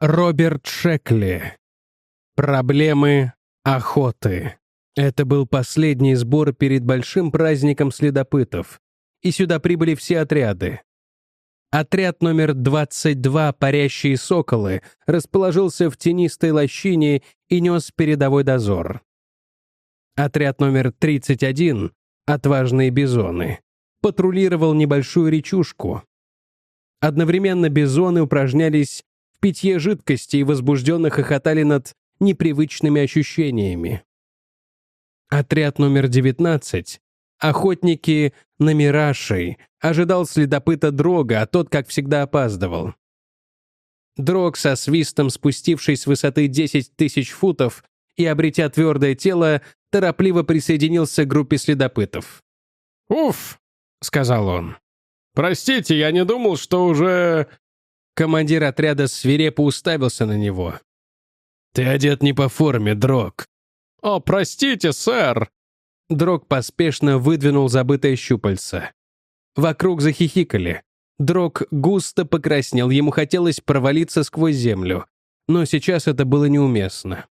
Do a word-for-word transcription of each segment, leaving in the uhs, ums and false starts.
Роберт Шекли. Проблемы охоты. Это был последний сбор перед большим праздником следопытов, и сюда прибыли все отряды. Отряд номер двадцать два «Парящие соколы» расположился в тенистой лощине и нес передовой дозор. Отряд номер тридцать один «Отважные бизоны» патрулировал небольшую речушку. Одновременно бизоны упражнялись в питье жидкости и возбужденно хохотали над непривычными ощущениями. Отряд номер девятнадцать «Охотники на мирашей» ожидал следопыта Дрога, а тот, как всегда, опаздывал. Дрог, со свистом спустившись с высоты десять тысяч футов и обретя твердое тело, торопливо присоединился к группе следопытов. «Уф!» — сказал он. «Простите, я не думал, что уже...» Командир отряда свирепо уставился на него. «Ты одет не по форме, Дрог». «О, простите, сэр!» Дрог поспешно выдвинул забытое щупальце. Вокруг захихикали. Дрог густо покраснел, ему хотелось провалиться сквозь землю. Но сейчас это было неуместно.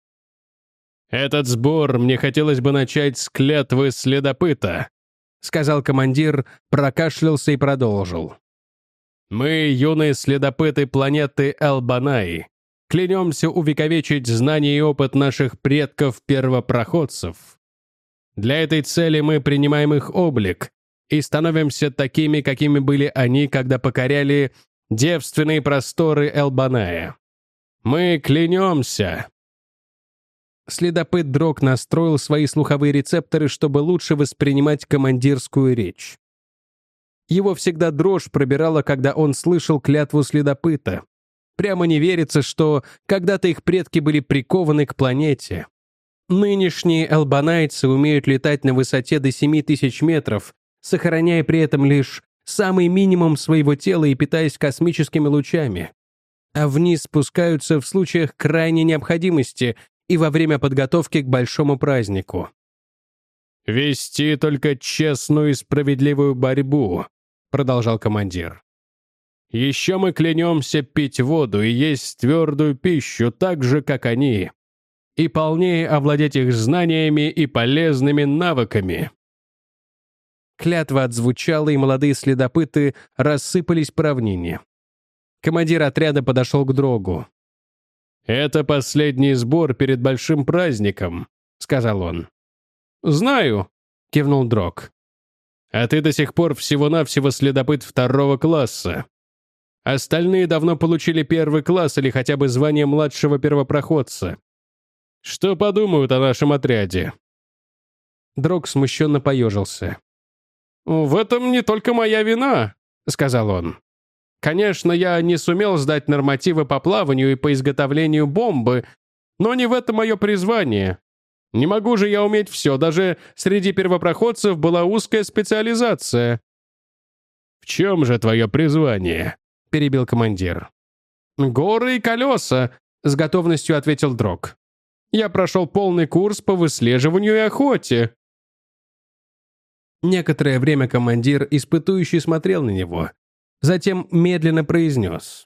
«Этот сбор мне хотелось бы начать с клятвы следопыта», — сказал командир, прокашлялся и продолжил. «Мы, юные следопыты планеты Албанай, клянемся увековечить знания и опыт наших предков-первопроходцев. Для этой цели мы принимаем их облик и становимся такими, какими были они, когда покоряли девственные просторы Албаная. Мы клянемся». Следопыт Дрог настроил свои слуховые рецепторы, чтобы лучше воспринимать командирскую речь. Его всегда дрожь пробирала, когда он слышал клятву следопыта. Прямо не верится, что когда-то их предки были прикованы к планете. Нынешние албанайцы умеют летать на высоте до семи тысяч метров, сохраняя при этом лишь самый минимум своего тела и питаясь космическими лучами. А вниз спускаются в случаях крайней необходимости и во время подготовки к большому празднику. «Вести только честную и справедливую борьбу», — продолжал командир. «Еще мы клянемся пить воду и есть твердую пищу так же, как они, и полнее овладеть их знаниями и полезными навыками». Клятва отзвучала, и молодые следопыты рассыпались по равнине. Командир отряда подошел к Дрогу. «Это последний сбор перед большим праздником», — сказал он. «Знаю», — кивнул Дрог. «А ты до сих пор всего-навсего следопыт второго класса. Остальные давно получили первый класс или хотя бы звание младшего первопроходца. Что подумают о нашем отряде?» Дрог смущенно поежился. «В этом не только моя вина», — сказал он. «Конечно, я не сумел сдать нормативы по плаванию и по изготовлению бомбы, но не в этом мое призвание. Не могу же я уметь все, даже среди первопроходцев была узкая специализация». «В чем же твое призвание?» — перебил командир. «Горы и колеса», — с готовностью ответил Дрог. «Я прошел полный курс по выслеживанию и охоте». Некоторое время командир испытующий смотрел на него, затем медленно произнес.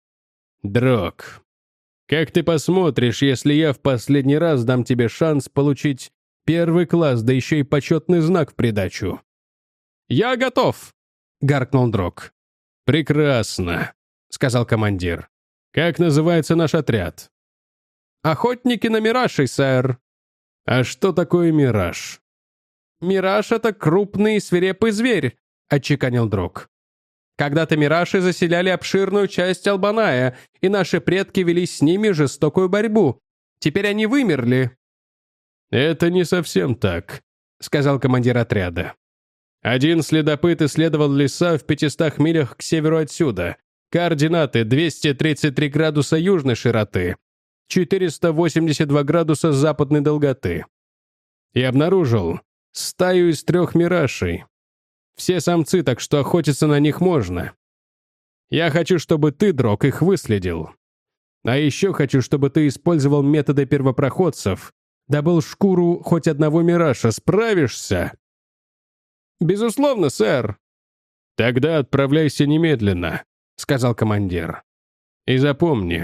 «Дрог, как ты посмотришь, если я в последний раз дам тебе шанс получить первый класс, да еще и почетный знак в придачу?» «Я готов», — гаркнул Дрог. «Прекрасно», — сказал командир. «Как называется наш отряд?» «Охотники на мирашей, сэр». «А что такое мираж?» «Мираж — это крупный свирепый зверь», — отчеканил Дрог. «Когда-то мираши заселяли обширную часть Албаная, и наши предки вели с ними жестокую борьбу. Теперь они вымерли». «Это не совсем так», — сказал командир отряда. «Один следопыт исследовал леса в пятистах милях к северу отсюда. Координаты двести тридцать три градуса южной широты, четыреста восемьдесят два градуса западной долготы. И обнаружил стаю из трех мирашей. Все самцы, так что охотиться на них можно. Я хочу, чтобы ты, Дрог, их выследил. А еще хочу, чтобы ты использовал методы первопроходцев, добыл шкуру хоть одного мираша. Справишься?» «Безусловно, сэр». «Тогда отправляйся немедленно», — сказал командир. «И запомни,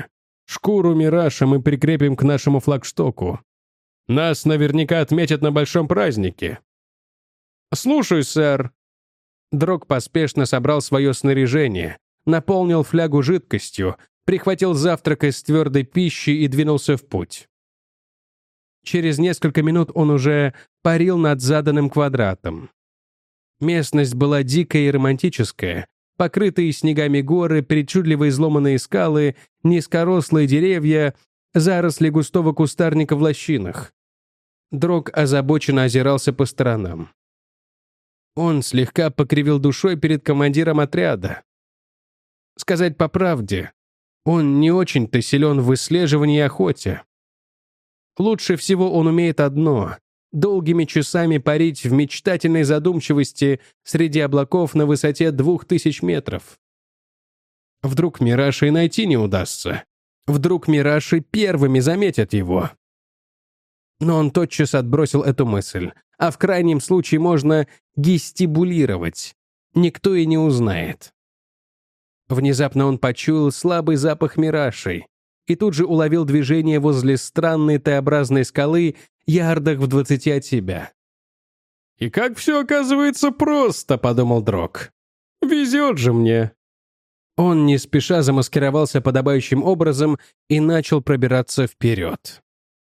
Шкуру Мираша мы прикрепим к нашему флагштоку. Нас наверняка отметят на большом празднике». «Слушай, сэр». Дрог поспешно собрал свое снаряжение, наполнил флягу жидкостью, прихватил завтрак из твердой пищи и двинулся в путь. Через несколько минут он уже парил над заданным квадратом. Местность была дикая и романтическая, покрытые снегами горы, причудливо изломанные скалы, низкорослые деревья, заросли густого кустарника в лощинах. Дрог озабоченно озирался по сторонам. Он слегка покривил душой перед командиром отряда. Сказать по правде, он не очень-то силен в исследовании и охоте. Лучше всего он умеет одно — долгими часами парить в мечтательной задумчивости среди облаков на высоте двух тысяч метров. Вдруг Мираши и найти не удастся. Вдруг Мираши первыми заметят его. Но он тотчас отбросил эту мысль. А в крайнем случае можно гестибулировать. Никто и не узнает. Внезапно он почуял слабый запах мирашей и тут же уловил движение возле странной Т-образной скалы ярдах в двадцати от себя. «И как все оказывается просто», — подумал Дрог. «Везет же мне». Он не спеша замаскировался подобающим образом и начал пробираться вперед.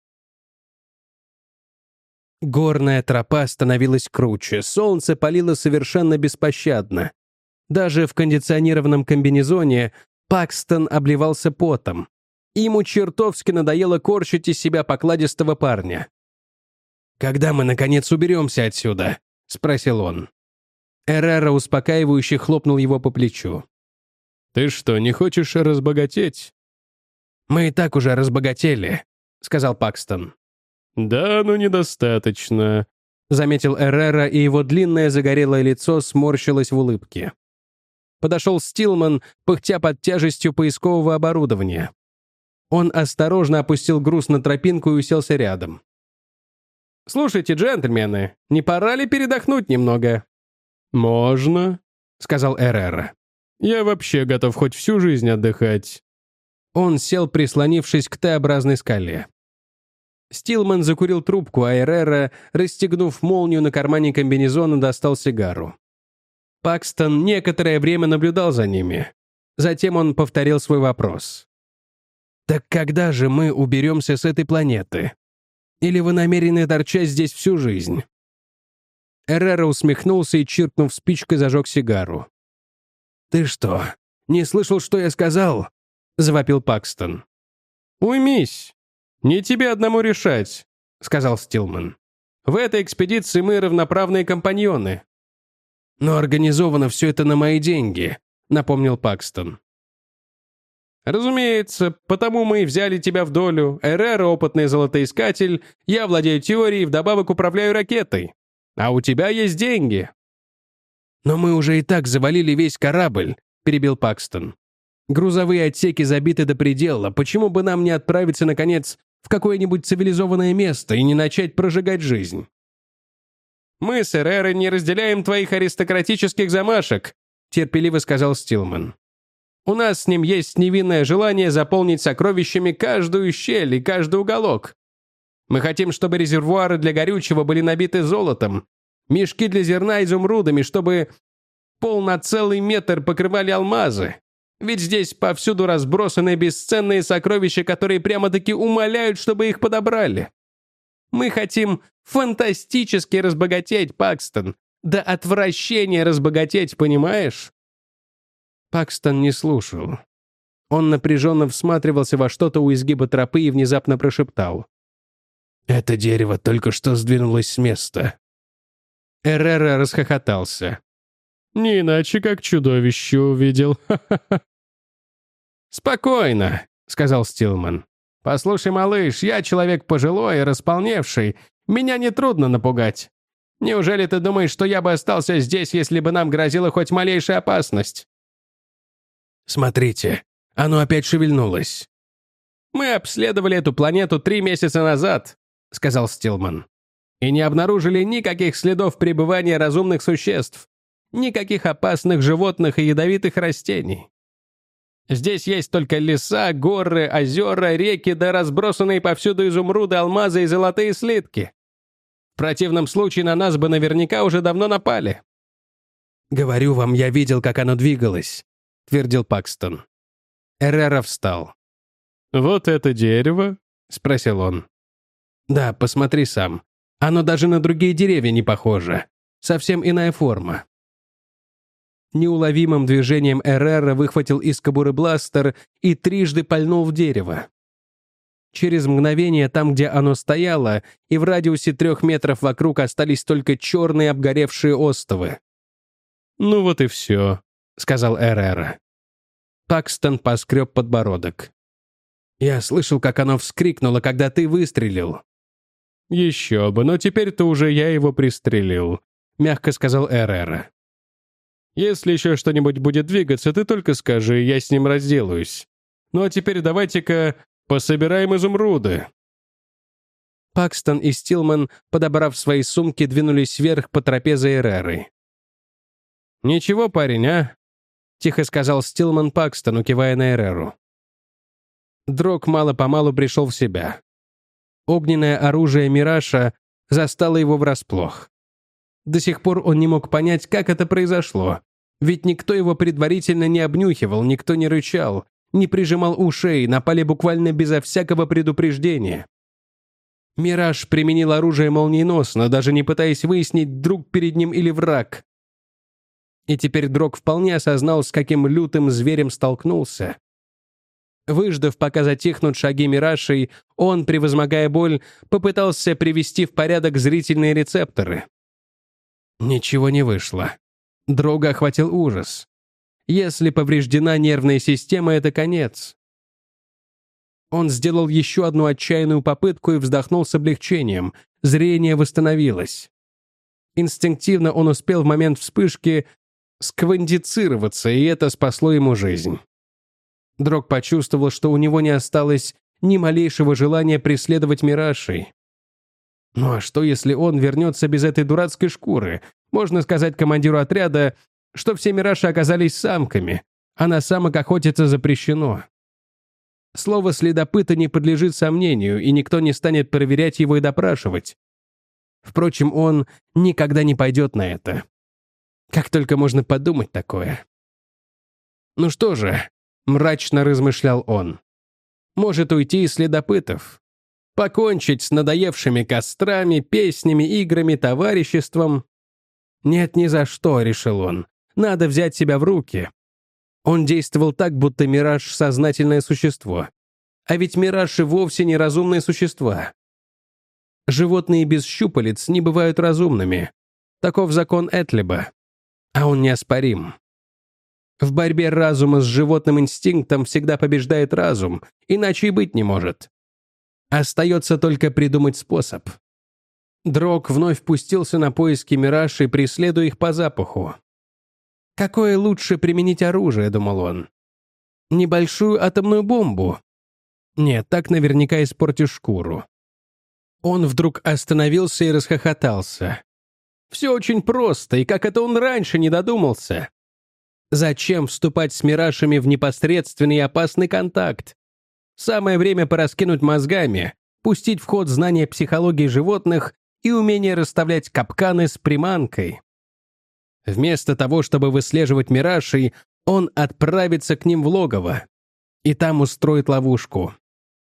Горная тропа становилась круче, солнце палило совершенно беспощадно. Даже в кондиционированном комбинезоне Пакстон обливался потом. Ему чертовски надоело корчить из себя покладистого парня. «Когда мы, наконец, уберемся отсюда?» — спросил он. Эррера успокаивающе хлопнул его по плечу. «Ты что, не хочешь разбогатеть?» «Мы и так уже разбогатели», — сказал Пакстон. «Да, но недостаточно», — заметил Эррера, и его длинное загорелое лицо сморщилось в улыбке. Подошел Стилман, пыхтя под тяжестью поискового оборудования. Он осторожно опустил груз на тропинку и уселся рядом. «Слушайте, джентльмены, не пора ли передохнуть немного?» «Можно», — сказал Эррера. «Я вообще готов хоть всю жизнь отдыхать». Он сел, прислонившись к Т-образной скале. Стилман закурил трубку, а Эррера, расстегнув молнию на кармане комбинезона, достал сигару. Пакстон некоторое время наблюдал за ними. Затем он повторил свой вопрос. «Так когда же мы уберемся с этой планеты? Или вы намерены торчать здесь всю жизнь?» Эррера усмехнулся и, чиркнув спичкой, зажег сигару. «Ты что, не слышал, что я сказал?» — завопил Пакстон. «Уймись. Не тебе одному решать», — сказал Стилман. «В этой экспедиции мы равноправные компаньоны». «Но организовано все это на мои деньги», — напомнил Пакстон. «Разумеется, потому мы и взяли тебя в долю. Эррера — опытный золотоискатель, я владею теорией и вдобавок управляю ракетой. А у тебя есть деньги». «Но мы уже и так завалили весь корабль», — перебил Пакстон. «Грузовые отсеки забиты до предела. Почему бы нам не отправиться, наконец, в какое-нибудь цивилизованное место и не начать прожигать жизнь?» «Мы с Эррерой не разделяем твоих аристократических замашек», — терпеливо сказал Стилман. «У нас с ним есть невинное желание заполнить сокровищами каждую щель и каждый уголок. Мы хотим, чтобы резервуары для горючего были набиты золотом, мешки для зерна изумрудами, чтобы пол на целый метр покрывали алмазы. Ведь здесь повсюду разбросаны бесценные сокровища, которые прямо-таки умоляют, чтобы их подобрали. Мы хотим фантастически разбогатеть, Пакстон. До отвращения разбогатеть, понимаешь?» Пакстон не слушал. Он напряженно всматривался во что-то у изгиба тропы и внезапно прошептал. «Это дерево только что сдвинулось с места». Эррера расхохотался. «Не иначе, как чудовище увидел. Ха-ха-ха». «Спокойно», — сказал Стилман. «Послушай, малыш, я человек пожилой и располневший. Меня нетрудно напугать. Неужели ты думаешь, что я бы остался здесь, если бы нам грозила хоть малейшая опасность?» «Смотрите, оно опять шевельнулось». «Мы обследовали эту планету три месяца назад», — сказал Стилман, «и не обнаружили никаких следов пребывания разумных существ, никаких опасных животных и ядовитых растений. Здесь есть только леса, горы, озера, реки, да разбросанные повсюду изумруды, алмазы и золотые слитки. В противном случае на нас бы наверняка уже давно напали». «Говорю вам, я видел, как оно двигалось», — твердил Пакстон. Эррера встал. «Вот это дерево?» — спросил он. «Да, посмотри сам. Оно даже на другие деревья не похоже. Совсем иная форма». Неуловимым движением Эррера выхватил из кобуры бластер и трижды пальнул в дерево. Через мгновение там, где оно стояло, и в радиусе трех метров вокруг остались только черные обгоревшие остовы. «Ну вот и все», — сказал Эррера. Пакстон поскреб подбородок. «Я слышал, как оно вскрикнуло, когда ты выстрелил». «Еще бы, но теперь-то уже я его пристрелил», — мягко сказал Эррера. «Если еще что-нибудь будет двигаться, ты только скажи, я с ним разделаюсь. Ну а теперь давайте-ка пособираем изумруды». Пакстон и Стилман, подобрав свои сумки, двинулись вверх по тропе за Эррерой. «Ничего, парень, а?» — тихо сказал Стилман Пакстону, кивая на Эрреру. Дрог мало-помалу пришел в себя. Огненное оружие Мираша застало его врасплох. До сих пор он не мог понять, как это произошло, ведь никто его предварительно не обнюхивал, никто не рычал, не прижимал ушей, напали буквально безо всякого предупреждения. Мираж применил оружие молниеносно, даже не пытаясь выяснить, друг перед ним или враг. И теперь Дрог вполне осознал, с каким лютым зверем столкнулся. Выждав, пока затихнут шаги Мирашей, он, превозмогая боль, попытался привести в порядок зрительные рецепторы. Ничего не вышло. Дрога охватил ужас. Если повреждена нервная система, это конец. Он сделал еще одну отчаянную попытку и вздохнул с облегчением. Зрение восстановилось. Инстинктивно он успел в момент вспышки сквандицироваться, и это спасло ему жизнь. Дрог почувствовал, что у него не осталось ни малейшего желания преследовать Мирашей. Ну а что, если он вернется без этой дурацкой шкуры? Можно сказать командиру отряда, что все Мираши оказались самками, а на самок охотиться запрещено. Слово следопыта не подлежит сомнению, и никто не станет проверять его и допрашивать. Впрочем, он никогда не пойдет на это. Как только можно подумать такое. Ну что же, мрачно размышлял он. Может уйти из следопытов. Покончить с надоевшими кострами, песнями, играми, товариществом. Нет, ни за что, решил он. Надо взять себя в руки. Он действовал так, будто Мираж — сознательное существо. А ведь Мираши вовсе не разумные существа. Животные без щупалец не бывают разумными. Таков закон Этлиба. А он неоспорим. В борьбе разума с животным инстинктом всегда побеждает разум, иначе и быть не может. Остается только придумать способ. Дрог вновь пустился на поиски Мирашей, преследуя их по запаху. «Какое лучше применить оружие?» — думал он. «Небольшую атомную бомбу? Нет, так наверняка испортишь шкуру». Он вдруг остановился и расхохотался. Все очень просто, и как это он раньше не додумался? Зачем вступать с Мирашами в непосредственный и опасный контакт? Самое время пораскинуть мозгами, пустить в ход знания психологии животных и умение расставлять капканы с приманкой. Вместо того, чтобы выслеживать Мирашей, он отправится к ним в логово и там устроит ловушку.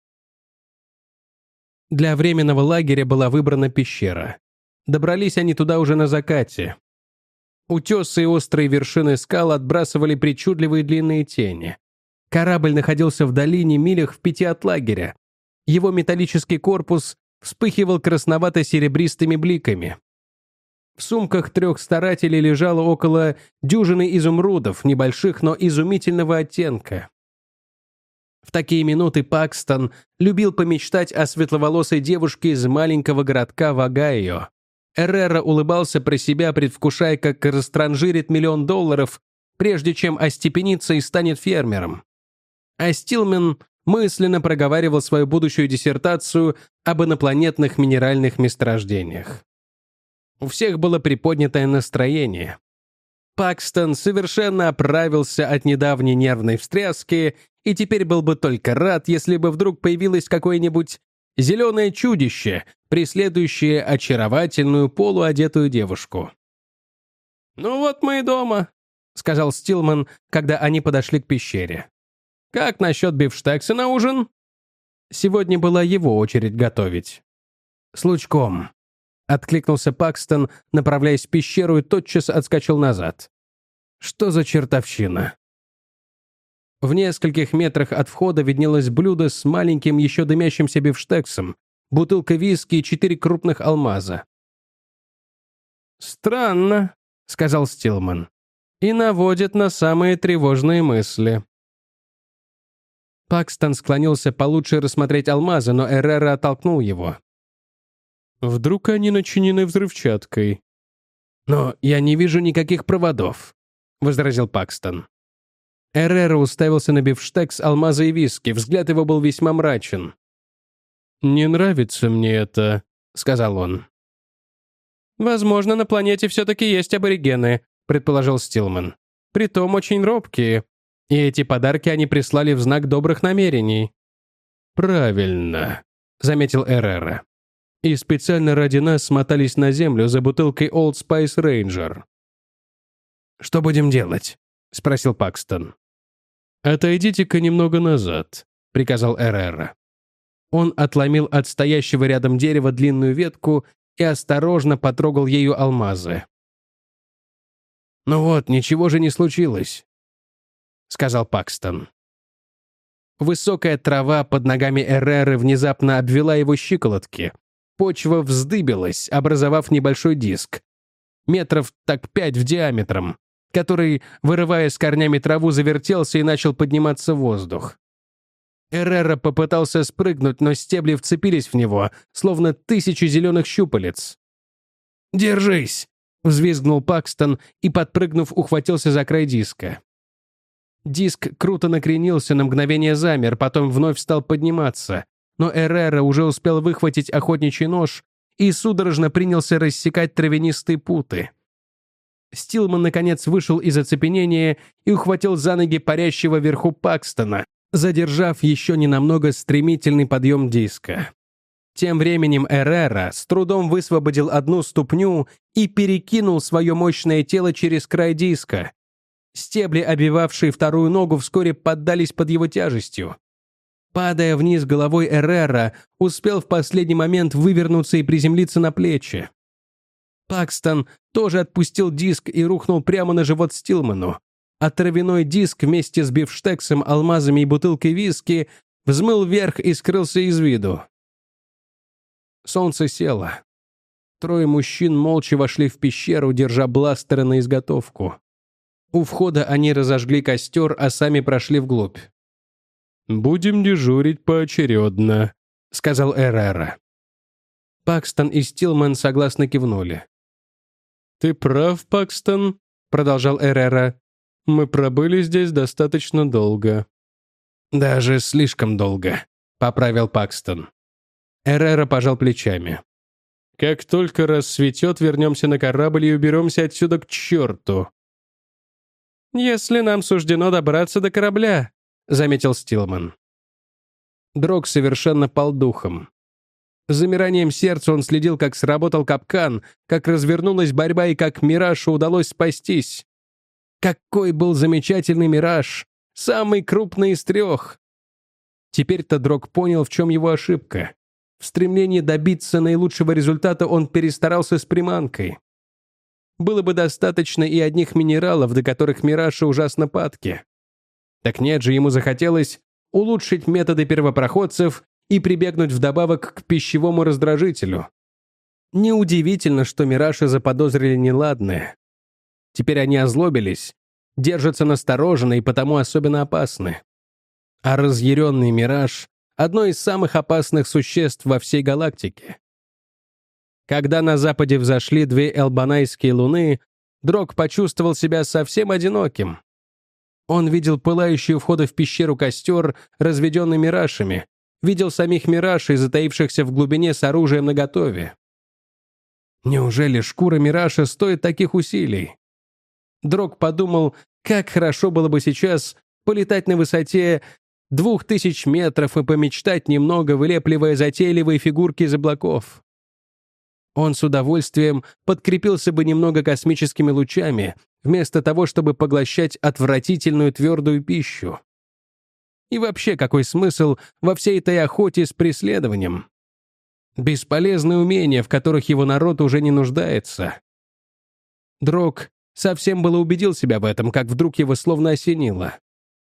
Для временного лагеря была выбрана пещера. Добрались они туда уже на закате. Утесы и острые вершины скал отбрасывали причудливые длинные тени. Корабль находился в долине, милях в пяти от лагеря. Его металлический корпус вспыхивал красновато-серебристыми бликами. В сумках трех старателей лежало около дюжины изумрудов, небольших, но изумительного оттенка. В такие минуты Пакстон любил помечтать о светловолосой девушке из маленького городка в Огайо. Эррера улыбался про себя, предвкушая, как растранжирит миллион долларов, прежде чем остепенится и станет фермером. А Стилман мысленно проговаривал свою будущую диссертацию об инопланетных минеральных месторождениях. У всех было приподнятое настроение. Пакстон совершенно оправился от недавней нервной встряски и теперь был бы только рад, если бы вдруг появилось какое-нибудь зеленое чудище, преследующее очаровательную полуодетую девушку. «Ну вот мы и дома», — сказал Стилман, когда они подошли к пещере. «Как насчет бифштекса на ужин?» Сегодня была его очередь готовить. «С лучком», — откликнулся Пакстон, направляясь в пещеру, и тотчас отскочил назад. «Что за чертовщина?» В нескольких метрах от входа виднелось блюдо с маленьким еще дымящимся бифштексом, бутылка виски и четыре крупных алмаза. «Странно», — сказал Стилман, — «и наводит на самые тревожные мысли». Пакстон склонился получше рассмотреть алмазы, но Эррера оттолкнул его. «Вдруг они начинены взрывчаткой?» «Но я не вижу никаких проводов», — возразил Пакстон. Эррера уставился на бифштекс, алмазы и виски, взгляд его был весьма мрачен. «Не нравится мне это», — сказал он. «Возможно, на планете все-таки есть аборигены», — предположил Стилман. «Притом очень робкие. И эти подарки они прислали в знак добрых намерений». «Правильно», — заметил Эррера. «И специально ради нас смотались на землю за бутылкой Old Spice Ranger». «Что будем делать?» — спросил Пакстон. «Отойдите-ка немного назад», — приказал Эррера. Он отломил от стоящего рядом дерева длинную ветку и осторожно потрогал ею алмазы. «Ну вот, ничего же не случилось», — сказал Пакстон. Высокая трава под ногами Эрреры внезапно обвела его щиколотки. Почва вздыбилась, образовав небольшой диск, метров так пять в диаметром, который, вырывая с корнями траву, завертелся и начал подниматься в воздух. Эррера попытался спрыгнуть, но стебли вцепились в него, словно тысячи зеленых щупалец. «Держись!» — взвизгнул Пакстон и, подпрыгнув, ухватился за край диска. Диск круто накренился, на мгновение замер, потом вновь стал подниматься, но Эррера уже успел выхватить охотничий нож и судорожно принялся рассекать травянистые путы. Стилман, наконец, вышел из оцепенения и ухватил за ноги парящего вверху Пакстона, задержав еще ненамного стремительный подъем диска. Тем временем Эррера с трудом высвободил одну ступню и перекинул свое мощное тело через край диска. Стебли, обвивавшие вторую ногу, вскоре поддались под его тяжестью. Падая вниз головой, Эррера успел в последний момент вывернуться и приземлиться на плечи. Пакстон тоже отпустил диск и рухнул прямо на живот Стилману, а травяной диск вместе с бифштексом, алмазами и бутылкой виски взмыл вверх и скрылся из виду. Солнце село. Трое мужчин молча вошли в пещеру, держа бластеры на изготовку. У входа они разожгли костер, а сами прошли вглубь. «Будем дежурить поочередно», — сказал Эррера. Пакстон и Стилман согласно кивнули. «Ты прав, Пакстон», — продолжал Эррера. «Мы пробыли здесь достаточно долго». «Даже слишком долго», — поправил Пакстон. Эррера пожал плечами. «Как только рассветет, вернемся на корабль и уберемся отсюда к черту». «Если нам суждено добраться до корабля», — заметил Стилман. Дрог совершенно пал духом. С замиранием сердца он следил, как сработал капкан, как развернулась борьба и как Мирашу удалось спастись. Какой был замечательный Мираж! Самый крупный из трех! Теперь-то Дрог понял, в чем его ошибка. В стремлении добиться наилучшего результата он перестарался с приманкой. Было бы достаточно и одних минералов, до которых Мираша ужасно падки. Так нет же, ему захотелось улучшить методы первопроходцев и прибегнуть вдобавок к пищевому раздражителю. Неудивительно, что Мираши заподозрили неладное. Теперь они озлобились, держатся настороженно и потому особенно опасны. А разъяренный Мираж — одно из самых опасных существ во всей галактике. Когда на западе взошли две элбанайские луны, Дрог почувствовал себя совсем одиноким. Он видел пылающий у входа в пещеру костер, разведенный Мирашами, видел самих Мирашей, затаившихся в глубине с оружием наготове. Неужели шкура Мираша стоит таких усилий? Дрог подумал, как хорошо было бы сейчас полетать на высоте двух тысяч метров и помечтать немного, вылепливая затейливые фигурки из облаков. Он с удовольствием подкрепился бы немного космическими лучами, вместо того, чтобы поглощать отвратительную твердую пищу. И вообще, какой смысл во всей этой охоте с преследованием? Бесполезные умения, в которых его народ уже не нуждается. Дрог совсем было убедил себя в этом, как вдруг его словно осенило.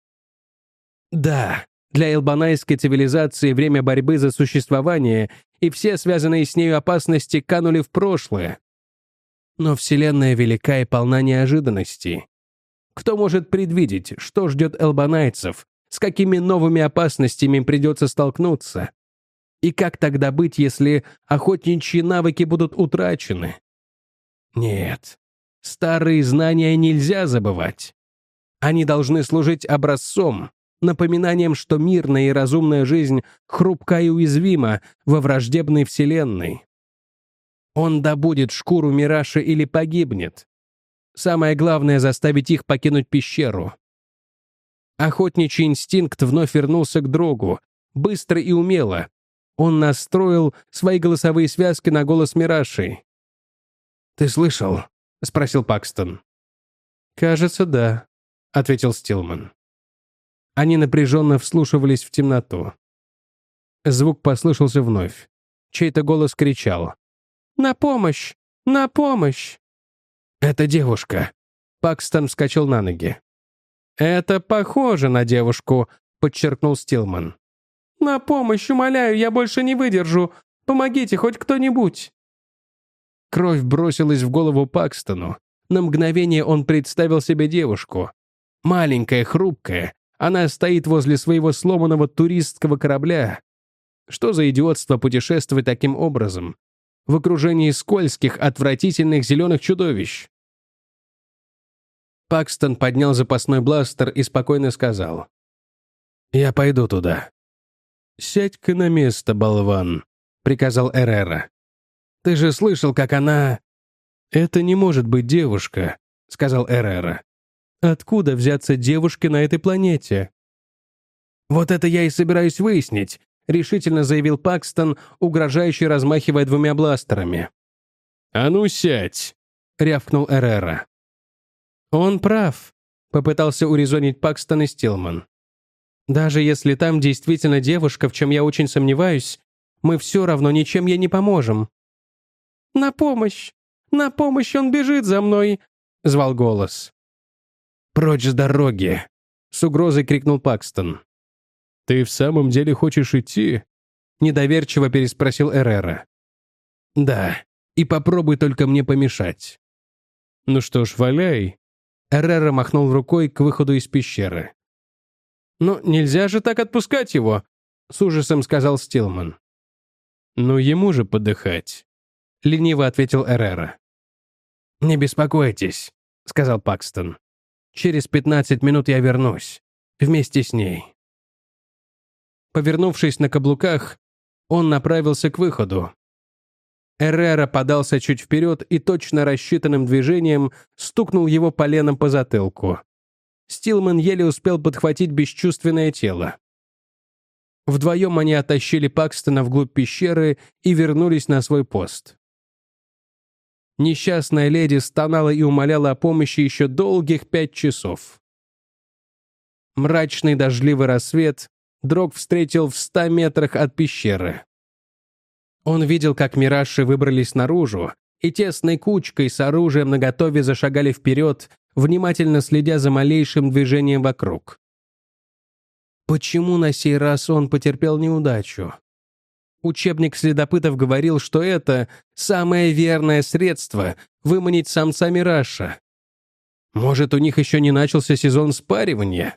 Да, для элбанайской цивилизации время борьбы за существование и все связанные с нею опасности канули в прошлое. Но Вселенная велика и полна неожиданностей. Кто может предвидеть, что ждет элбанайцев, с какими новыми опасностями им придется столкнуться? И как тогда быть, если охотничьи навыки будут утрачены? Нет, старые знания нельзя забывать. Они должны служить образцом, напоминанием, что мирная и разумная жизнь хрупка и уязвима во враждебной вселенной. Он добудет шкуру Мираши или погибнет. Самое главное — заставить их покинуть пещеру. Охотничий инстинкт вновь вернулся к Дрогу, быстро и умело. Он настроил свои голосовые связки на голос Мираши. «Ты слышал?» — спросил Пакстон. «Кажется, да», — ответил Стилман. Они напряженно вслушивались в темноту. Звук послышался вновь. Чей-то голос кричал: «На помощь! На помощь!» «Это девушка!» Пакстон вскочил на ноги. «Это похоже на девушку», — подчеркнул Стилман. «На помощь, умоляю, я больше не выдержу! Помогите хоть кто-нибудь!» Кровь бросилась в голову Пакстону. На мгновение он представил себе девушку. Маленькая, хрупкая, она стоит возле своего сломанного туристского корабля. Что за идиотство путешествовать таким образом? В окружении скользких, отвратительных зеленых чудовищ. Пакстон поднял запасной бластер и спокойно сказал: «Я пойду туда». «Сядь-ка на место, болван», — приказал Эррера. «Ты же слышал, как она...» «Это не может быть девушка», — сказал Эррера. «Откуда взяться девушке на этой планете?» «Вот это я и собираюсь выяснить», — решительно заявил Пакстон, угрожающе размахивая двумя бластерами. «А ну сядь», — рявкнул Эррера. «Он прав», — попытался урезонить Пакстон и Стилман. «Даже если там действительно девушка, в чем я очень сомневаюсь, мы все равно ничем ей не поможем». «На помощь! На помощь! Он бежит за мной!» — звал голос. «Прочь с дороги!» — с угрозой крикнул Пакстон. «Ты в самом деле хочешь идти?» — недоверчиво переспросил Эррера. «Да, и попробуй только мне помешать». «Ну что ж, валяй!» Эррера махнул рукой к выходу из пещеры. «Ну, нельзя же так отпускать его!» — с ужасом сказал Стилман. «Ну, ему же подыхать!» — лениво ответил Эррера. «Не беспокойтесь», — сказал Пакстон. «Через пятнадцать минут я вернусь. Вместе с ней». Повернувшись на каблуках, он направился к выходу. Эррера подался чуть вперед и точно рассчитанным движением стукнул его поленом по затылку. Стилман еле успел подхватить бесчувственное тело. Вдвоем они оттащили Пакстона вглубь пещеры и вернулись на свой пост. Несчастная леди стонала и умоляла о помощи еще долгих пять часов. Мрачный дождливый рассвет Дрог встретил в ста метрах от пещеры. Он видел, как мираши выбрались наружу и тесной кучкой с оружием наготове зашагали вперед, внимательно следя за малейшим движением вокруг. Почему на сей раз он потерпел неудачу? Учебник следопытов говорил, что это самое верное средство выманить самца мираша. Может, у них еще не начался сезон спаривания?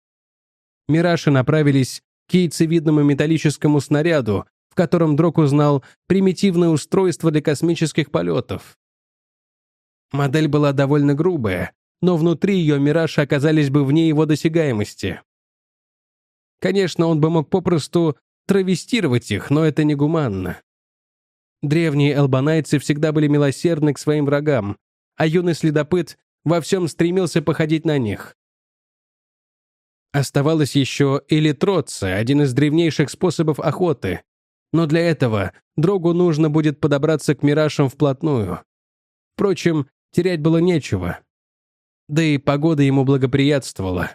Мираши направились к яйцевидному металлическому снаряду, в котором Дрог узнал примитивное устройство для космических полетов. Модель была довольно грубая, но внутри ее мираши оказались бы вне его досягаемости. Конечно, он бы мог попросту травестировать их, но это негуманно. Древние элбанайцы всегда были милосердны к своим врагам, а юный следопыт во всем стремился походить на них. Оставалось еще элитроция, один из древнейших способов охоты. Но для этого Дрогу нужно будет подобраться к миражам вплотную. Впрочем, терять было нечего. Да и погода ему благоприятствовала.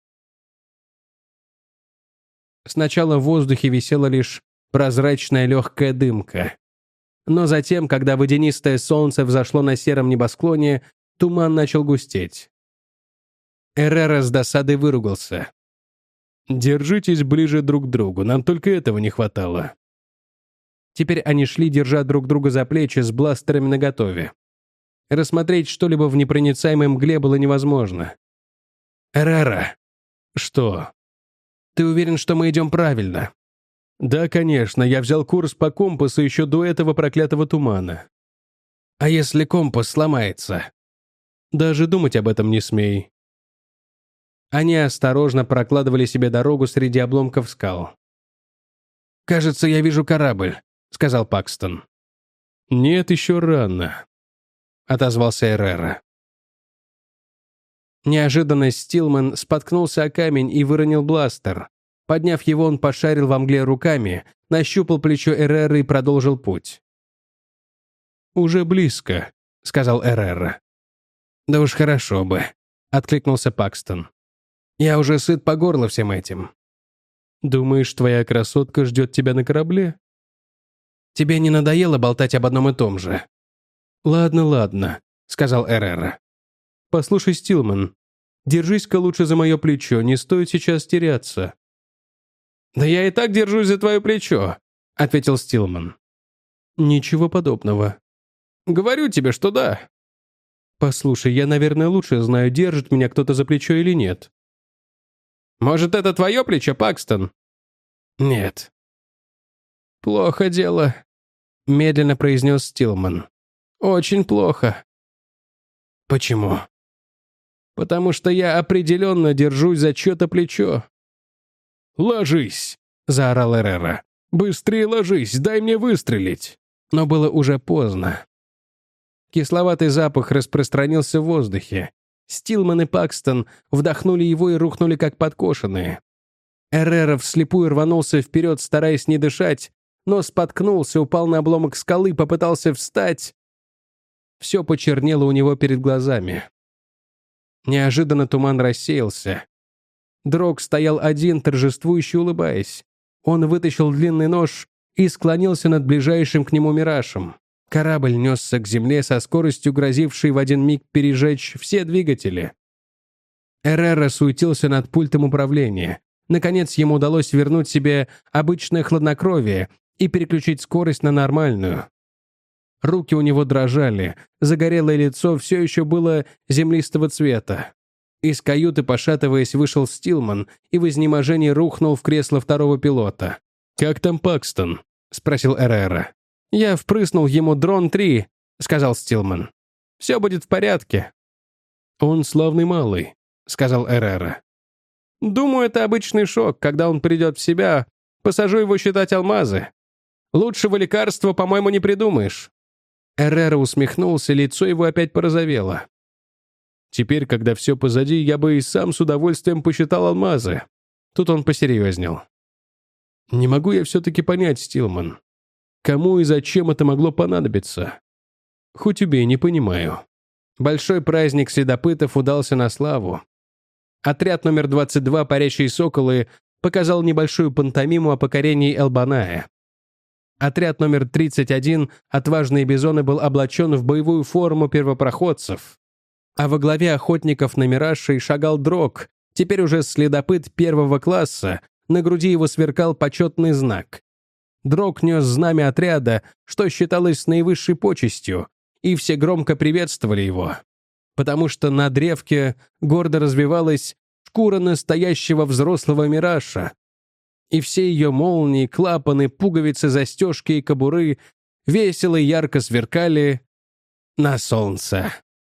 Сначала в воздухе висела лишь прозрачная легкая дымка. Но затем, когда водянистое солнце взошло на сером небосклоне, туман начал густеть. Эррера с досадой выругался. «Держитесь ближе друг к другу, нам только этого не хватало». Теперь они шли, держа друг друга за плечи с бластерами наготове. Рассмотреть что-либо в непроницаемой мгле было невозможно. «Эррера!» «Что?» «Ты уверен, что мы идем правильно?» «Да, конечно, я взял курс по компасу еще до этого проклятого тумана». «А если компас сломается?» «Даже думать об этом не смей». Они осторожно прокладывали себе дорогу среди обломков скал. «Кажется, я вижу корабль», — сказал Пакстон. «Нет, еще рано», — отозвался Эррера. Неожиданно Стилман споткнулся о камень и выронил бластер. Подняв его, он пошарил во мгле руками, нащупал плечо Эрреры и продолжил путь. «Уже близко», — сказал Эррера. «Да уж хорошо бы», — откликнулся Пакстон. «Я уже сыт по горло всем этим». «Думаешь, твоя красотка ждет тебя на корабле?» «Тебе не надоело болтать об одном и том же?» «Ладно, ладно», — сказал Эррера. «Послушай, Стилман, держись-ка лучше за мое плечо, не стоит сейчас теряться». «Да я и так держусь за твое плечо», — ответил Стилман. «Ничего подобного». «Говорю тебе, что да». «Послушай, я, наверное, лучше знаю, держит меня кто-то за плечо или нет». «Может, это твое плечо, Пакстон?» «Нет». «Плохо дело», — медленно произнес Стилман. «Очень плохо». «Почему?» «Потому что я определенно держусь за чье-то плечо». «Ложись!» — заорал Эррера. «Быстрее ложись, дай мне выстрелить!» Но было уже поздно. Кисловатый запах распространился в воздухе. Стилман и Пакстон вдохнули его и рухнули как подкошенные. Эррера вслепую рванулся вперед, стараясь не дышать, но споткнулся, упал на обломок скалы, попытался встать. Все почернело у него перед глазами. Неожиданно туман рассеялся. Дрог стоял один, торжествующе улыбаясь. Он вытащил длинный нож и склонился над ближайшим к нему миражем. Корабль несся к земле со скоростью, грозившей в один миг пережечь все двигатели. Эррера суетился над пультом управления. Наконец ему удалось вернуть себе обычное хладнокровие и переключить скорость на нормальную. Руки у него дрожали, загорелое лицо все еще было землистого цвета. Из каюты, пошатываясь, вышел Стилман и в изнеможении рухнул в кресло второго пилота. «Как там Пакстон?» — спросил Эррера. «Я впрыснул ему дрон три», — сказал Стилман. «Все будет в порядке». «Он славный малый», — сказал Эррера. «Думаю, это обычный шок. Когда он придет в себя, посажу его считать алмазы. Лучшего лекарства, по-моему, не придумаешь». Эррера усмехнулся, лицо его опять порозовело. «Теперь, когда все позади, я бы и сам с удовольствием посчитал алмазы». Тут он посерьезнел. «Не могу я все-таки понять, Стилман. Кому и зачем это могло понадобиться? Хоть убей, не понимаю». Большой праздник следопытов удался на славу. Отряд номер двадцать два «Парящие соколы» показал небольшую пантомиму о покорении Элбаная. Отряд номер тридцать один «Отважные бизоны» был облачен в боевую форму первопроходцев. А во главе охотников на миражей шагал Дрог, теперь уже следопыт первого класса, на груди его сверкал почетный знак. Дрог нес знамя отряда, что считалось наивысшей почестью, и все громко приветствовали его, потому что на древке гордо развивалась шкура настоящего взрослого мираша, и все ее молнии, клапаны, пуговицы, застежки и кобуры весело и ярко сверкали на солнце.